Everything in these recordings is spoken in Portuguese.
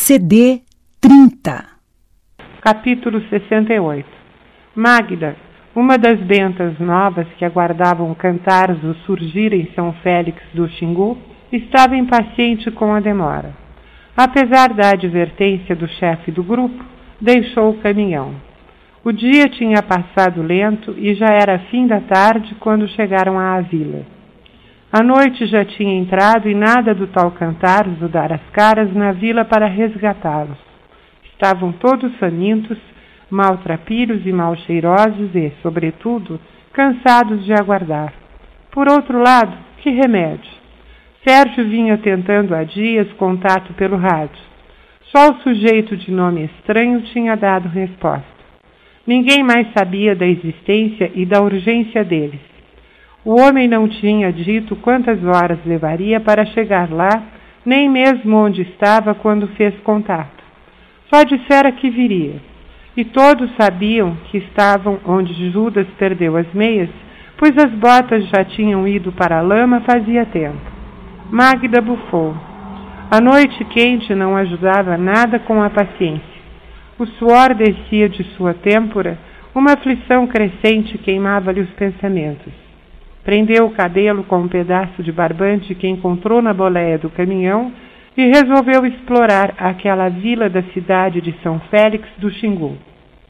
CD 30. Capítulo 68. Magda, uma das bentas novas que aguardavam Cantarzo surgir em São Félix do Xingu, estava impaciente com a demora. Apesar da advertência do chefe do grupo, deixou o caminhão. O dia tinha passado lento e já era fim da tarde quando chegaram à vila. A noite já tinha entrado e nada do tal Cantarzo dar as caras na vila para resgatá-los. Estavam todos famintos, maltrapilhos e mal cheirosos e, sobretudo, cansados de aguardar. Por outro lado, que remédio? Sérgio vinha tentando há dias contato pelo rádio. Só o sujeito de nome estranho tinha dado resposta. Ninguém mais sabia da existência e da urgência deles. O homem não tinha dito quantas horas levaria para chegar lá, nem mesmo onde estava quando fez contato. Só dissera que viria. E todos sabiam que estavam onde Judas perdeu as meias, pois as botas já tinham ido para a lama fazia tempo. Magda bufou. A noite quente não ajudava nada com a paciência. O suor descia de sua têmpora, uma aflição crescente queimava-lhe os pensamentos. Prendeu o cabelo com um pedaço de barbante que encontrou na boleia do caminhão e resolveu explorar aquela vila da cidade de São Félix do Xingu.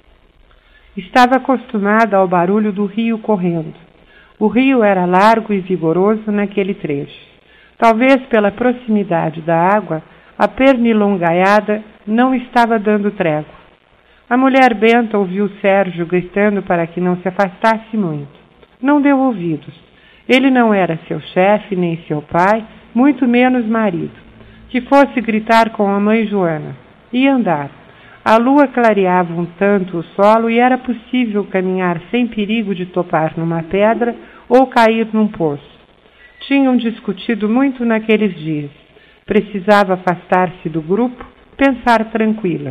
Estava acostumada ao barulho do rio correndo. O rio era largo e vigoroso naquele trecho. Talvez pela proximidade da água, a pernilongaiada não estava dando trégua. A mulher benta ouviu Sérgio gritando para que não se afastasse muito. Não deu ouvidos. Ele não era seu chefe, nem seu pai, muito menos marido. Que fosse gritar com a mãe Joana. E andar. A lua clareava um tanto o solo e era possível caminhar sem perigo de topar numa pedra ou cair num poço. Tinham discutido muito naqueles dias. Precisava afastar-se do grupo, pensar tranquila.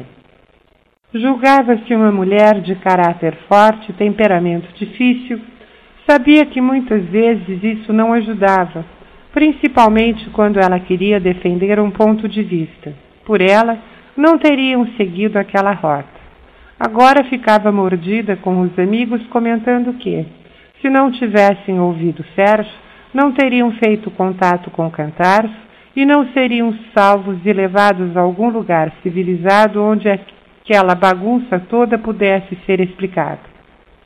Julgava-se uma mulher de caráter forte, temperamento difícil. Sabia que muitas vezes isso não ajudava, principalmente quando ela queria defender um ponto de vista. Por ela, não teriam seguido aquela rota. Agora ficava mordida com os amigos comentando que, se não tivessem ouvido Sérgio, não teriam feito contato com Cantarzo e não seriam salvos e levados a algum lugar civilizado onde aquela bagunça toda pudesse ser explicada.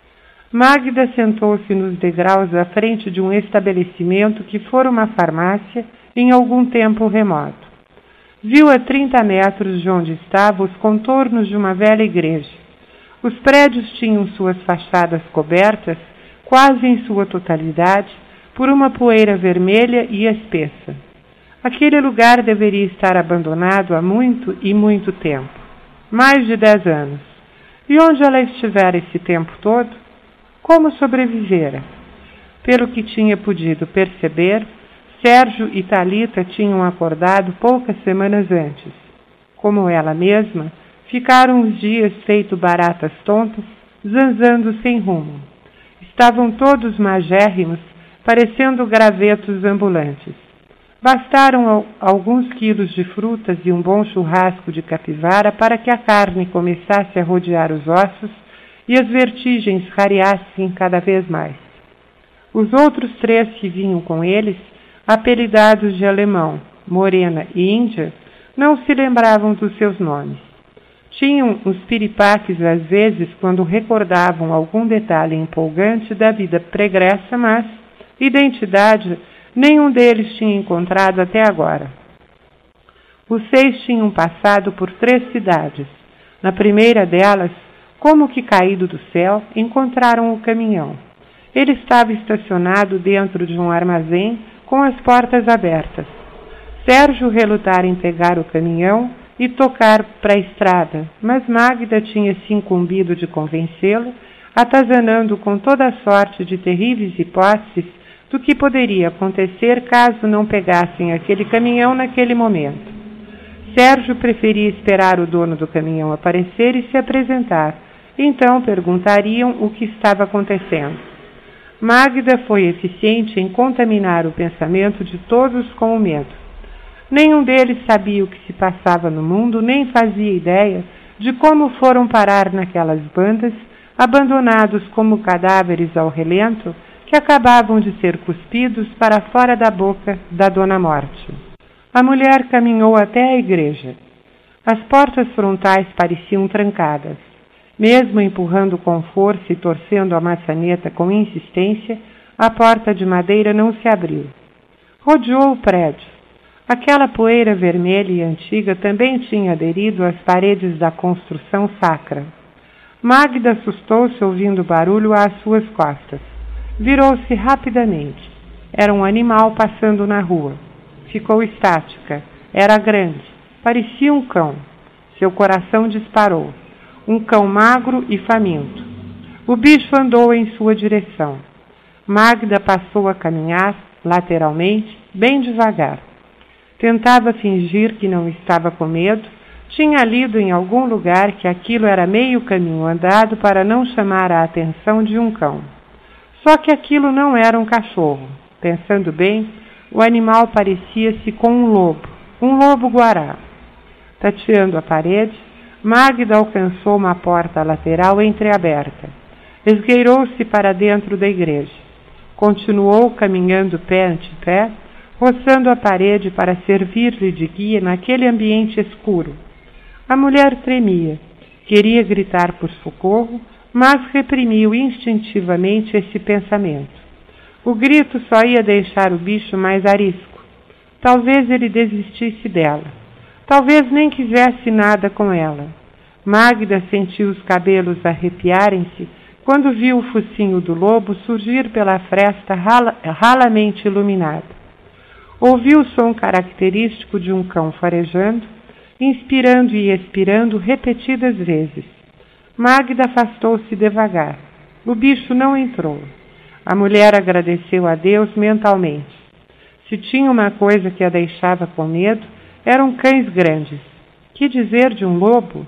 Magda sentou-se nos degraus à frente de um estabelecimento que fora uma farmácia em algum tempo remoto. Viu a 30 metros de onde estava os contornos de uma velha igreja. Os prédios tinham suas fachadas cobertas, quase em sua totalidade, por uma poeira vermelha e espessa. Aquele lugar deveria estar abandonado há muito e muito tempo. Mais de 10 anos. E onde ela estivera esse tempo todo? Como sobrevivera? Pelo que tinha podido perceber, Sérgio e Thalita tinham acordado poucas semanas antes. Como ela mesma, ficaram uns dias feito baratas tontas, zanzando sem rumo. Estavam todos magérrimos, parecendo gravetos ambulantes. Bastaram alguns quilos de frutas e um bom churrasco de capivara para que a carne começasse a rodear os ossos e as vertigens rareassem cada vez mais. Os outros 3 que vinham com eles, apelidados de Alemão, Morena e Índia, não se lembravam dos seus nomes. Tinham uns piripaques às vezes quando recordavam algum detalhe empolgante da vida pregressa, mas identidade nenhum deles tinha encontrado até agora. Os 6 tinham passado por 3 cidades. Na primeira delas, como que caído do céu, encontraram o caminhão. Ele estava estacionado dentro de um armazém com as portas abertas. Sérgio relutara em pegar o caminhão e tocar para a estrada, mas Magda tinha se incumbido de convencê-lo, atazanando com toda a sorte de terríveis hipóteses do que poderia acontecer caso não pegassem aquele caminhão naquele momento. Sérgio preferia esperar o dono do caminhão aparecer e se apresentar. Então perguntariam o que estava acontecendo. Magda foi eficiente em contaminar o pensamento de todos com o medo. Nenhum deles sabia o que se passava no mundo, nem fazia ideia de como foram parar naquelas bandas, abandonados como cadáveres ao relento, que acabavam de ser cuspidos para fora da boca da Dona Morte. A mulher caminhou até a igreja. As portas frontais pareciam trancadas. Mesmo empurrando com força e torcendo a maçaneta com insistência, a porta de madeira não se abriu. Rodeou o prédio. Aquela poeira vermelha e antiga também tinha aderido às paredes da construção sacra. Magda assustou-se ouvindo barulho às suas costas. Virou-se rapidamente. Era um animal passando na rua. Ficou estática. Era grande. Parecia um cão. Seu coração disparou. Um cão magro e faminto. O bicho andou em sua direção. Magda passou a caminhar, lateralmente, bem devagar. Tentava fingir que não estava com medo. Tinha lido em algum lugar que aquilo era meio caminho andado para não chamar a atenção de um cão. Só que aquilo não era um cachorro. Pensando bem, o animal parecia-se com um lobo-guará. Tateando a parede, Magda alcançou uma porta lateral entreaberta. Esgueirou-se para dentro da igreja. Continuou caminhando pé ante pé, roçando a parede para servir-lhe de guia naquele ambiente escuro. A mulher tremia. Queria gritar por socorro, mas reprimiu instintivamente esse pensamento. O grito só ia deixar o bicho mais arisco. Talvez ele desistisse dela. Talvez nem quisesse nada com ela. Magda sentiu os cabelos arrepiarem-se quando viu o focinho do lobo surgir pela fresta ralamente iluminada. Ouviu o som característico de um cão farejando, inspirando e expirando repetidas vezes. Magda afastou-se devagar. O bicho não entrou. A mulher agradeceu a Deus mentalmente. Se tinha uma coisa que a deixava com medo, eram cães grandes. Que dizer de um lobo?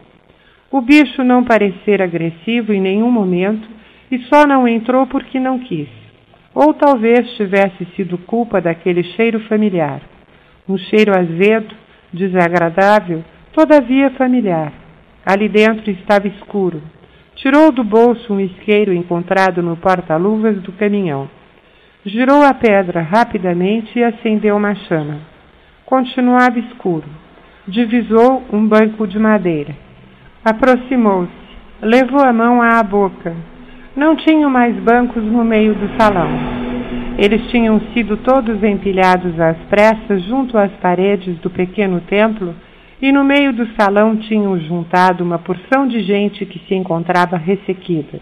O bicho não parecera agressivo em nenhum momento e só não entrou porque não quis. Ou talvez tivesse sido culpa daquele cheiro familiar. Um cheiro azedo, desagradável, todavia familiar. Ali dentro estava escuro. Tirou do bolso um isqueiro encontrado no porta-luvas do caminhão. Girou a pedra rapidamente e acendeu uma chama. Continuava escuro. Divisou um banco de madeira. Aproximou-se. Levou a mão à boca. Não tinham mais bancos no meio do salão. Eles tinham sido todos empilhados às pressas junto às paredes do pequeno templo e no meio do salão tinham juntado uma porção de gente que se encontrava ressequida.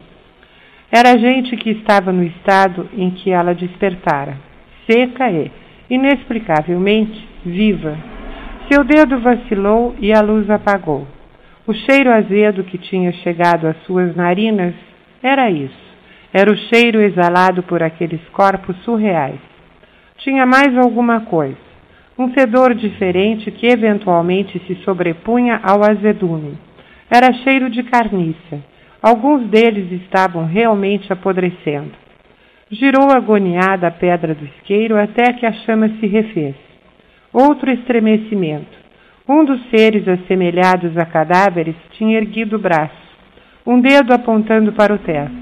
Era gente que estava no estado em que ela despertara, seca e, inexplicavelmente, viva. Seu dedo vacilou e a luz apagou. O cheiro azedo que tinha chegado às suas narinas era isso. Era o cheiro exalado por aqueles corpos surreais. Tinha mais alguma coisa. Um fedor diferente que eventualmente se sobrepunha ao azedume. Era cheiro de carniça. Alguns deles estavam realmente apodrecendo. Girou agoniada a pedra do isqueiro até que a chama se refez. Outro estremecimento. Um dos seres assemelhados a cadáveres tinha erguido o braço, um dedo apontando para o teto.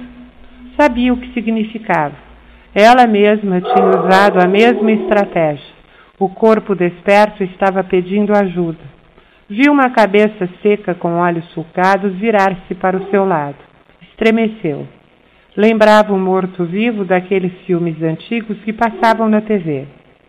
Sabia o que significava. Ela mesma tinha usado a mesma estratégia. O corpo desperto estava pedindo ajuda. Viu uma cabeça seca com olhos sulcados virar-se para o seu lado. Estremeceu. Lembrava um morto-vivo daqueles filmes antigos que passavam na TV.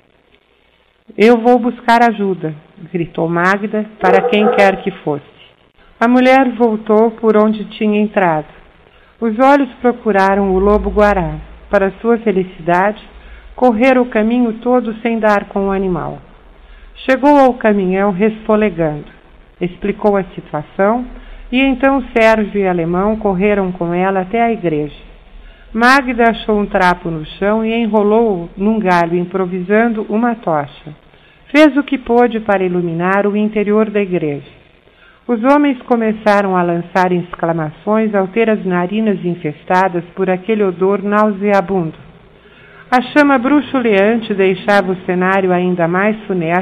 Eu vou buscar ajuda, gritou Magda para quem quer que fosse. A mulher voltou por onde tinha entrado. Os olhos procuraram o lobo-guará. Para sua felicidade, correram o caminho todo sem dar com o animal. Chegou ao caminhão resfolegando. Explicou a situação e então Sérgio e Alemão correram com ela até a igreja. Magda achou um trapo no chão e enrolou-o num galho, improvisando uma tocha. Fez o que pôde para iluminar o interior da igreja. Os homens começaram a lançar exclamações ao ter as narinas infestadas por aquele odor nauseabundo. A chama bruxuleante deixava o cenário ainda mais funesto,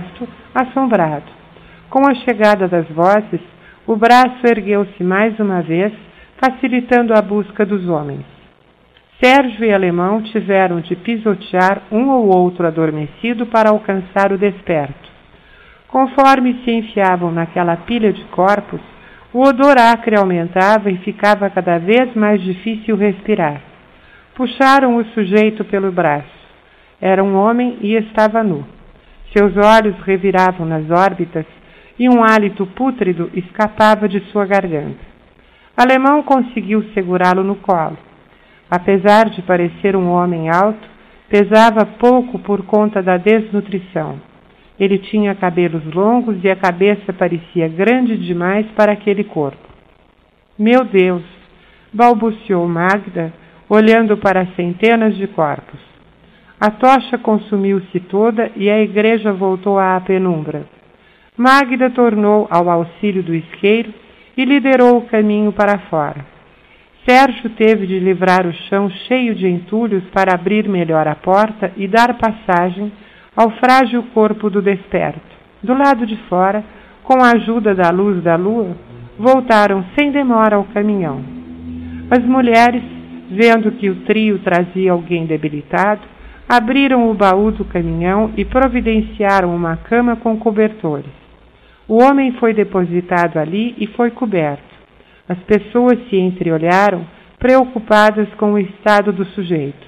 assombrado. Com a chegada das vozes, o braço ergueu-se mais uma vez, facilitando a busca dos homens. Sérgio e Alemão tiveram de pisotear um ou outro adormecido para alcançar o desperto. Conforme se enfiavam naquela pilha de corpos, o odor acre aumentava e ficava cada vez mais difícil respirar. Puxaram o sujeito pelo braço. Era um homem e estava nu. Seus olhos reviravam nas órbitas e um hálito pútrido escapava de sua garganta. Alemão conseguiu segurá-lo no colo. Apesar de parecer um homem alto, pesava pouco por conta da desnutrição. Ele tinha cabelos longos e a cabeça parecia grande demais para aquele corpo. Meu Deus! Balbuciou Magda, olhando para as centenas de corpos. A tocha consumiu-se toda e a igreja voltou à penumbra. Magda tornou ao auxílio do isqueiro e liderou o caminho para fora. Sérgio teve de livrar o chão cheio de entulhos para abrir melhor a porta e dar passagem ao frágil corpo do desperto. Do lado de fora, com a ajuda da luz da lua, voltaram sem demora ao caminhão. As mulheres, vendo que o trio trazia alguém debilitado, abriram o baú do caminhão e providenciaram uma cama com cobertores. O homem foi depositado ali e foi coberto. As pessoas se entreolharam, preocupadas com o estado do sujeito.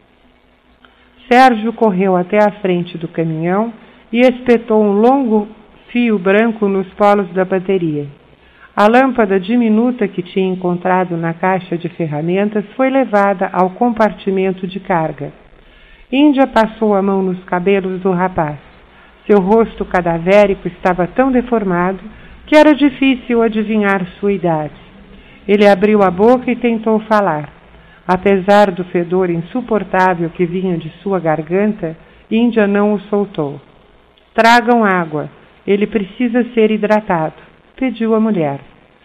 Sérgio correu até a frente do caminhão e espetou um longo fio branco nos polos da bateria. A lâmpada diminuta que tinha encontrado na caixa de ferramentas foi levada ao compartimento de carga. Índia passou a mão nos cabelos do rapaz. Seu rosto cadavérico estava tão deformado que era difícil adivinhar sua idade. Ele abriu a boca e tentou falar. Apesar do fedor insuportável que vinha de sua garganta, Índia não o soltou. Tragam água, ele precisa ser hidratado, pediu a mulher.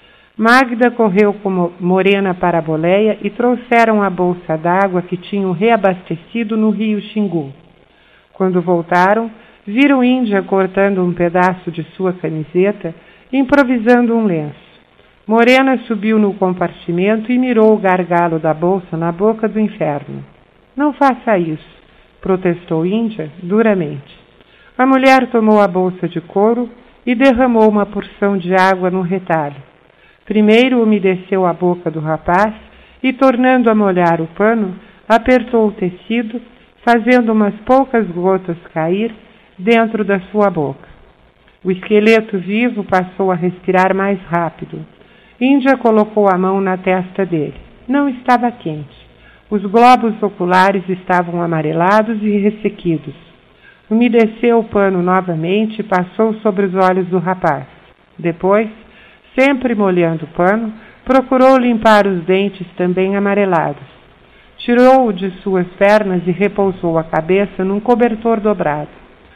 Magda correu como Morena para a boleia e trouxeram a bolsa d'água que tinham reabastecido no rio Xingu. Quando voltaram, viram Índia cortando um pedaço de sua camiseta, improvisando um lenço. Morena subiu no compartimento e mirou o gargalo da bolsa na boca do inferno. Não faça isso, protestou Índia duramente. A mulher tomou a bolsa de couro e derramou uma porção de água no retalho. Primeiro umedeceu a boca do rapaz e, tornando a molhar o pano, apertou o tecido, fazendo umas poucas gotas cair dentro da sua boca. O esqueleto vivo passou a respirar mais rápido. Índia colocou a mão na testa dele. Não estava quente. Os globos oculares estavam amarelados e ressequidos. Umedeceu o pano novamente e passou sobre os olhos do rapaz. Depois, sempre molhando o pano, procurou limpar os dentes também amarelados. Tirou-o de suas pernas e repousou a cabeça num cobertor dobrado.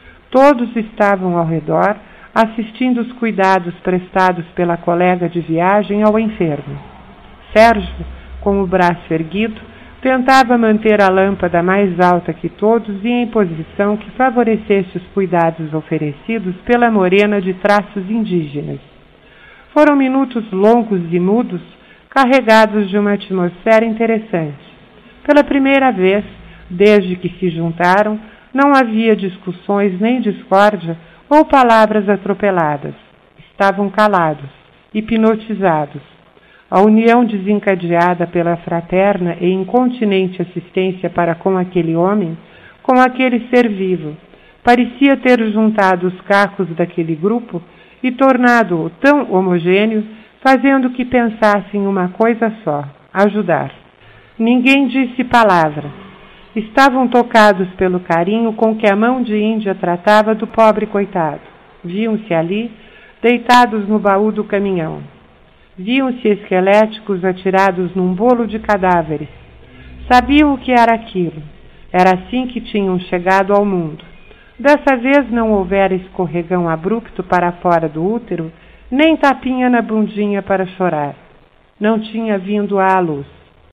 Todos estavam ao redor, assistindo os cuidados prestados pela colega de viagem ao enfermo. Sérgio, com o braço erguido, tentava manter a lâmpada mais alta que todos e em posição que favorecesse os cuidados oferecidos pela morena de traços indígenas. Foram minutos longos e mudos, carregados de uma atmosfera interessante. Pela primeira vez, desde que se juntaram, não havia discussões nem discórdia ou palavras atropeladas. Estavam calados, hipnotizados. A união desencadeada pela fraterna e incontinente assistência para com aquele homem, com aquele ser vivo, parecia ter juntado os cacos daquele grupo e tornado-o tão homogêneo, fazendo que pensassem uma coisa só: ajudar. Ninguém disse palavra. Estavam tocados pelo carinho com que a mão de Índia tratava do pobre coitado. Viam-se ali, deitados no baú do caminhão. Viam-se esqueléticos atirados num bolo de cadáveres. Sabiam o que era aquilo. Era assim que tinham chegado ao mundo. Dessa vez não houvera escorregão abrupto para fora do útero, nem tapinha na bundinha para chorar. Não tinha vindo à luz.